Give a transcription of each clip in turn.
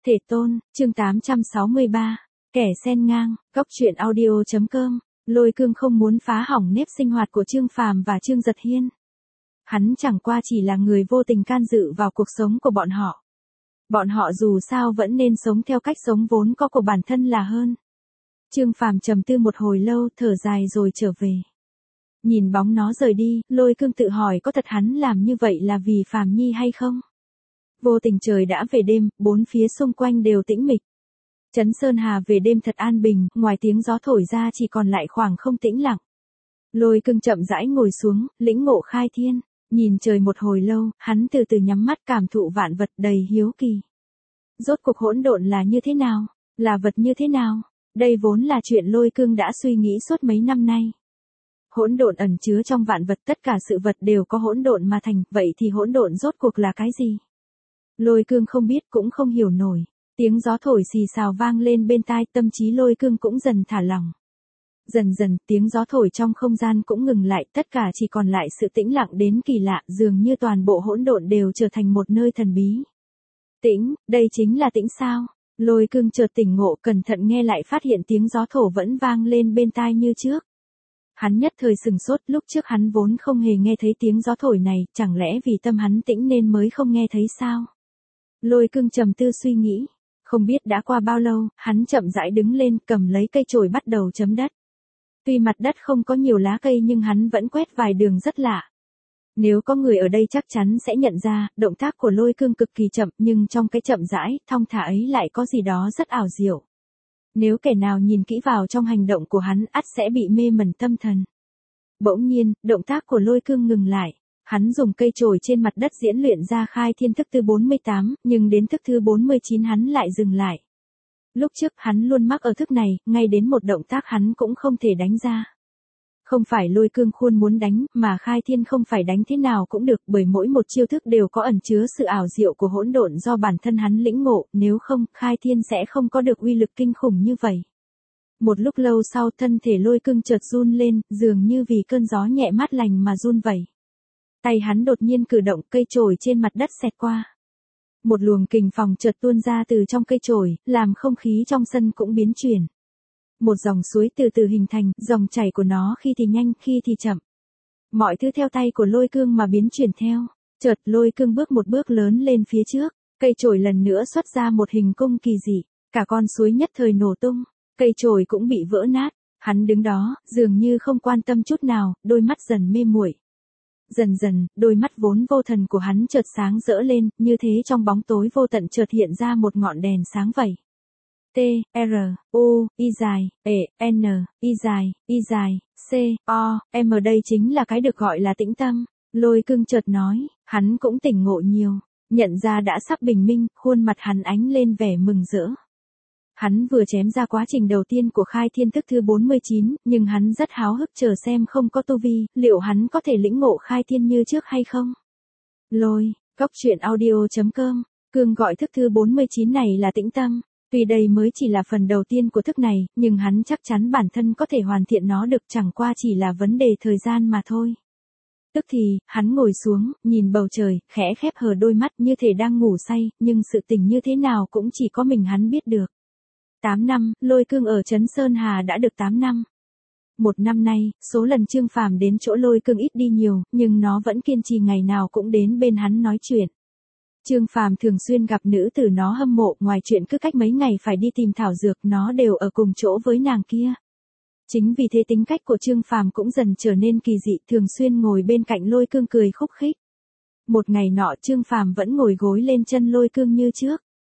Thể tôn, chương 863, kẻ sen ngang, góc truyện audio.com, Lôi Cương không muốn phá hỏng nếp sinh hoạt của Trương Phàm và Trương Giật Hiên. Hắn chẳng qua chỉ là người vô tình can dự vào cuộc sống của bọn họ. Bọn họ dù sao vẫn nên sống theo cách sống vốn có của bản thân là hơn. Trương Phàm trầm tư một hồi lâu, thở dài rồi trở về. Nhìn bóng nó rời đi, Lôi Cương tự hỏi có thật hắn làm như vậy là vì Phàm Nhi hay không? Vô tình trời đã về đêm, bốn phía xung quanh đều tĩnh mịch. Trấn Sơn Hà về đêm thật an bình, ngoài tiếng gió thổi ra chỉ còn lại khoảng không tĩnh lặng. Lôi Cương chậm rãi ngồi xuống, lĩnh ngộ khai thiên, nhìn trời một hồi lâu, hắn từ từ nhắm mắt cảm thụ vạn vật đầy hiếu kỳ. Rốt cuộc hỗn độn là như thế nào? Là vật như thế nào? Đây vốn là chuyện Lôi Cương đã suy nghĩ suốt mấy năm nay. Hỗn độn ẩn chứa trong vạn vật, tất cả sự vật đều có hỗn độn mà thành, vậy thì hỗn độn rốt cuộc là cái gì? Lôi Cương không biết cũng không hiểu nổi. Tiếng gió thổi xì xào vang lên bên tai, tâm trí Lôi Cương cũng dần thả lỏng. Dần dần, tiếng gió thổi trong không gian cũng ngừng lại, tất cả chỉ còn lại sự tĩnh lặng đến kỳ lạ, dường như toàn bộ hỗn độn đều trở thành một nơi thần bí. Tĩnh, đây chính là tĩnh sao? Lôi Cương chợt tỉnh ngộ, cẩn thận nghe lại phát hiện tiếng gió thổi vẫn vang lên bên tai như trước. Hắn nhất thời sừng sốt, lúc trước hắn vốn không hề nghe thấy tiếng gió thổi này, chẳng lẽ vì tâm hắn tĩnh nên mới không nghe thấy sao? Lôi Cương trầm tư suy nghĩ. Không biết đã qua bao lâu, hắn chậm rãi đứng lên, cầm lấy cây chổi bắt đầu chấm đất. Tuy mặt đất không có nhiều lá cây nhưng hắn vẫn quét vài đường rất lạ. Nếu có người ở đây chắc chắn sẽ nhận ra, động tác của Lôi Cương cực kỳ chậm, nhưng trong cái chậm rãi, thong thả ấy lại có gì đó rất ảo diệu. Nếu kẻ nào nhìn kỹ vào trong hành động của hắn, ắt sẽ bị mê mẩn tâm thần. Bỗng nhiên, động tác của Lôi Cương ngừng lại. Hắn dùng cây chổi trên mặt đất diễn luyện ra khai thiên thức thứ 48, nhưng đến thức thứ 49 hắn lại dừng lại. Lúc trước hắn luôn mắc ở thức này, ngay đến một động tác hắn cũng không thể đánh ra. Không phải Lôi Cương khuôn muốn đánh, mà khai thiên không phải đánh thế nào cũng được, bởi mỗi một chiêu thức đều có ẩn chứa sự ảo diệu của hỗn độn do bản thân hắn lĩnh ngộ, nếu không, khai thiên sẽ không có được uy lực kinh khủng như vậy. Một lúc lâu sau, thân thể Lôi Cương chợt run lên, dường như vì cơn gió nhẹ mát lành mà run vẩy. Tay hắn đột nhiên cử động, cây chổi trên mặt đất xẹt qua. Một luồng kình phong chợt tuôn ra từ trong cây chổi, làm không khí trong sân cũng biến chuyển. Một dòng suối từ từ hình thành, dòng chảy của nó khi thì nhanh, khi thì chậm. Mọi thứ theo tay của Lôi Cương mà biến chuyển theo. Chợt Lôi Cương bước một bước lớn lên phía trước, cây chổi lần nữa xuất ra một hình cung kỳ dị, cả con suối nhất thời nổ tung, cây chổi cũng bị vỡ nát. Hắn đứng đó, dường như không quan tâm chút nào, đôi mắt dần mê muội. Dần dần, đôi mắt vốn vô thần của hắn chợt sáng rỡ lên, như thế trong bóng tối vô tận chợt hiện ra một ngọn đèn sáng vậy. T, R, U, I dài, E, N, I dài, C, O, M đây chính là cái được gọi là tĩnh tâm. Lôi Cương chợt nói, hắn cũng tỉnh ngộ nhiều, nhận ra đã sắp bình minh, khuôn mặt hắn ánh lên vẻ mừng rỡ. Hắn vừa chém ra quá trình đầu tiên của khai thiên thức thứ 49, nhưng hắn rất háo hức chờ xem không có tu vi, liệu hắn có thể lĩnh ngộ khai thiên như trước hay không? Lôi, góc truyện audio.com, Cương gọi thức thứ 49 này là tĩnh tâm. Tuy đây mới chỉ là phần đầu tiên của thức này, nhưng hắn chắc chắn bản thân có thể hoàn thiện nó được, chẳng qua chỉ là vấn đề thời gian mà thôi. Tức thì, hắn ngồi xuống, nhìn bầu trời, khẽ khép hờ đôi mắt như thể đang ngủ say, nhưng sự tình như thế nào cũng chỉ có mình hắn biết được. 8 năm, Lôi Cương ở Trấn Sơn Hà đã được 8 năm. Một năm nay, số lần Trương Phàm đến chỗ Lôi Cương ít đi nhiều, nhưng nó vẫn kiên trì ngày nào cũng đến bên hắn nói chuyện. Trương Phàm thường xuyên gặp nữ tử nó hâm mộ, ngoài chuyện cứ cách mấy ngày phải đi tìm thảo dược, nó đều ở cùng chỗ với nàng kia. Chính vì thế tính cách của Trương Phàm cũng dần trở nên kỳ dị, thường xuyên ngồi bên cạnh Lôi Cương cười khúc khích. Một ngày nọ Trương Phàm vẫn ngồi gối lên chân Lôi Cương như trước.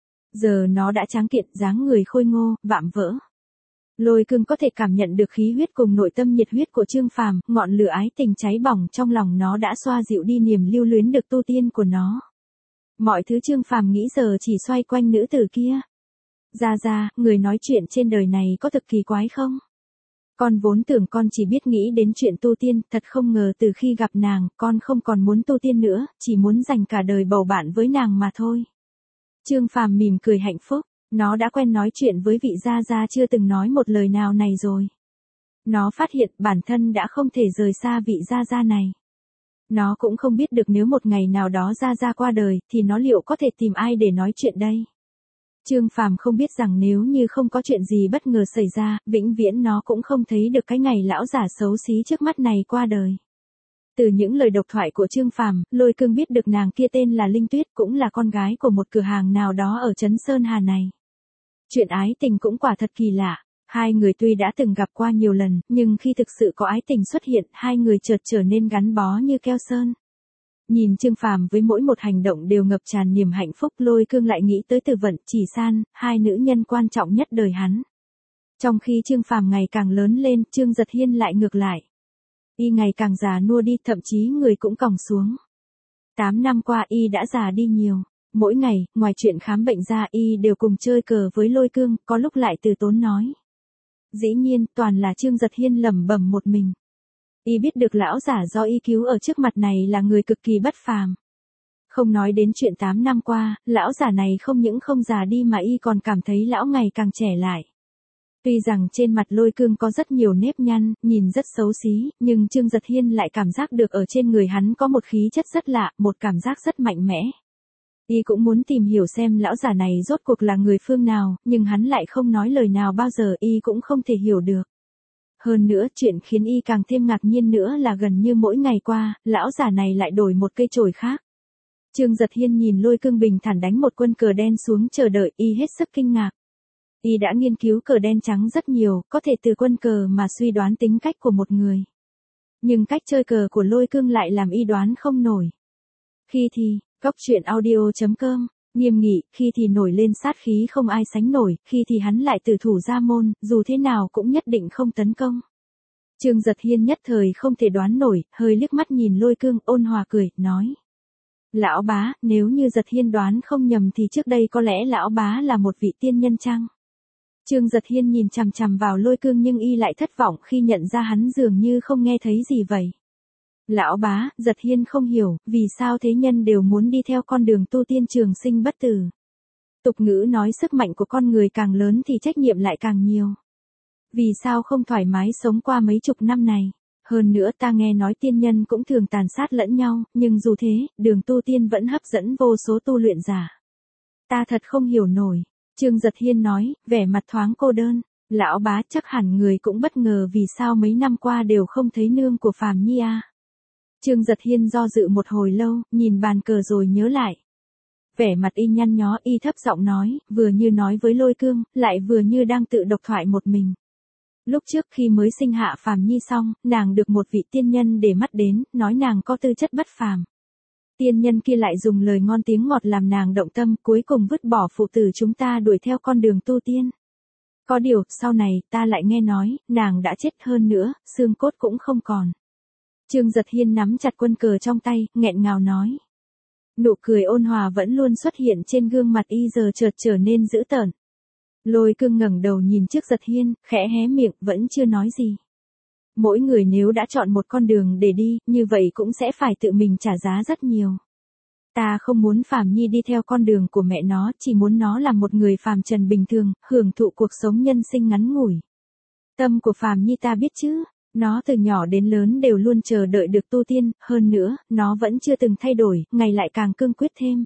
Giờ nó đã tráng kiện, dáng người khôi ngô, vạm vỡ. Lôi Cương có thể cảm nhận được khí huyết cùng nội tâm nhiệt huyết của Trương Phàm, ngọn lửa ái tình cháy bỏng trong lòng nó đã xoa dịu đi niềm lưu luyến được tu tiên của nó. Mọi thứ Trương Phàm nghĩ giờ chỉ xoay quanh nữ tử kia. Ra, người nói chuyện trên đời này có thực kỳ quái không? Con vốn tưởng con chỉ biết nghĩ đến chuyện tu tiên, thật không ngờ từ khi gặp nàng, con không còn muốn tu tiên nữa, chỉ muốn dành cả đời bầu bạn với nàng mà thôi. Trương Phàm mỉm cười hạnh phúc, nó đã quen nói chuyện với vị Gia chưa từng nói một lời nào này rồi. Nó phát hiện bản thân đã không thể rời xa vị Gia này. Nó cũng không biết được nếu một ngày nào đó Gia qua đời, thì nó liệu có thể tìm ai để nói chuyện đây. Trương Phàm không biết rằng nếu như không có chuyện gì bất ngờ xảy ra, vĩnh viễn nó cũng không thấy được cái ngày lão giả xấu xí trước mắt này qua đời. Từ những lời độc thoại của Trương Phàm, Lôi Cương biết được nàng kia tên là Linh Tuyết, cũng là con gái của một cửa hàng nào đó ở trấn Sơn Hà này. Chuyện ái tình cũng quả thật kỳ lạ. Hai người tuy đã từng gặp qua nhiều lần, nhưng khi thực sự có ái tình xuất hiện, hai người chợt trở nên gắn bó như keo sơn. Nhìn Trương Phàm với mỗi một hành động đều ngập tràn niềm hạnh phúc, Lôi Cương lại nghĩ tới Từ Vận, Chỉ San, hai nữ nhân quan trọng nhất đời hắn. Trong khi Trương Phàm ngày càng lớn lên, Trương Giật Hiên lại ngược lại. Y ngày càng già nua đi, thậm chí người cũng còng xuống. 8 năm qua Y đã già đi nhiều. Mỗi ngày, ngoài chuyện khám bệnh ra, Y đều cùng chơi cờ với Lôi Cương, có lúc lại từ tốn nói. Dĩ nhiên, toàn là Trương Giật Hiên lẩm bẩm một mình. Y biết được lão giả do Y cứu ở trước mặt này là người cực kỳ bất phàm. Không nói đến chuyện 8 năm qua, lão giả này không những không già đi mà Y còn cảm thấy lão ngày càng trẻ lại. Tuy rằng trên mặt Lôi Cương có rất nhiều nếp nhăn, nhìn rất xấu xí, nhưng Trương Giật Hiên lại cảm giác được ở trên người hắn có một khí chất rất lạ, một cảm giác rất mạnh mẽ. Y cũng muốn tìm hiểu xem lão giả này rốt cuộc là người phương nào, nhưng hắn lại không nói lời nào bao giờ, Y cũng không thể hiểu được. Hơn nữa, chuyện khiến Y càng thêm ngạc nhiên nữa là gần như mỗi ngày qua, lão giả này lại đổi một cây chổi khác. Trương Giật Hiên nhìn Lôi Cương bình thản đánh một quân cờ đen xuống chờ đợi, Y hết sức kinh ngạc. Y đã nghiên cứu cờ đen trắng rất nhiều, có thể từ quân cờ mà suy đoán tính cách của một người. Nhưng cách chơi cờ của Lôi Cương lại làm Y đoán không nổi. Khi thì, Cốc Truyện Audio.com, nghiêm nghị, khi thì nổi lên sát khí không ai sánh nổi, khi thì hắn lại tử thủ ra môn, dù thế nào cũng nhất định không tấn công. Trương Giật Hiên nhất thời không thể đoán nổi, hơi liếc mắt nhìn Lôi Cương, ôn hòa cười, nói. Lão bá, nếu như Giật Hiên đoán không nhầm thì trước đây có lẽ lão bá là một vị tiên nhân chăng? Trương Giật Hiên nhìn chằm chằm vào Lôi Cương nhưng Y lại thất vọng khi nhận ra hắn dường như không nghe thấy gì vậy. Lão bá, Giật Hiên không hiểu, vì sao thế nhân đều muốn đi theo con đường tu tiên trường sinh bất tử. Tục ngữ nói sức mạnh của con người càng lớn thì trách nhiệm lại càng nhiều. Vì sao không thoải mái sống qua mấy chục năm này? Hơn nữa ta nghe nói tiên nhân cũng thường tàn sát lẫn nhau, nhưng dù thế, đường tu tiên vẫn hấp dẫn vô số tu luyện giả. Ta thật không hiểu nổi. Trương Giật Hiên nói, vẻ mặt thoáng cô đơn. Lão bá, chắc hẳn người cũng bất ngờ vì sao mấy năm qua đều không thấy nương của Phàm Nhi à. Trương Giật Hiên do dự một hồi lâu, nhìn bàn cờ rồi nhớ lại. Vẻ mặt Y nhăn nhó, Y thấp giọng nói, vừa như nói với Lôi Cương, lại vừa như đang tự độc thoại một mình. Lúc trước khi mới sinh hạ Phàm Nhi xong, nàng được một vị tiên nhân để mắt đến, nói nàng có tư chất bất phàm. Tiên nhân kia lại dùng lời ngon tiếng ngọt làm nàng động tâm, cuối cùng vứt bỏ phụ tử chúng ta đuổi theo con đường tu tiên. Có điều, sau này, ta lại nghe nói, nàng đã chết hơn nữa, xương cốt cũng không còn. Trương Giật Hiên nắm chặt quân cờ trong tay, nghẹn ngào nói. Nụ cười ôn hòa vẫn luôn xuất hiện trên gương mặt Y giờ chợt trở nên dữ tợn. Lôi Cương ngẩng đầu nhìn trước Giật Hiên, khẽ hé miệng, vẫn chưa nói gì. Mỗi người nếu đã chọn một con đường để đi, như vậy cũng sẽ phải tự mình trả giá rất nhiều. Ta không muốn Phàm Nhi đi theo con đường của mẹ nó, chỉ muốn nó là một người phàm trần bình thường, hưởng thụ cuộc sống nhân sinh ngắn ngủi. Tâm của Phàm Nhi ta biết chứ, nó từ nhỏ đến lớn đều luôn chờ đợi được tu tiên, hơn nữa, nó vẫn chưa từng thay đổi, ngày lại càng cương quyết thêm.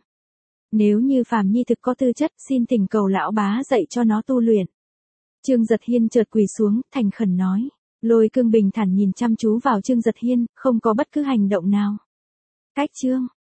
Nếu như Phàm Nhi thực có tư chất, xin thỉnh cầu lão bá dạy cho nó tu luyện. Trương Giật Hiên chợt quỳ xuống, thành khẩn nói. Lôi Cương bình thản nhìn chăm chú vào Trương Giật Hiên, không có bất cứ hành động nào. Cách chương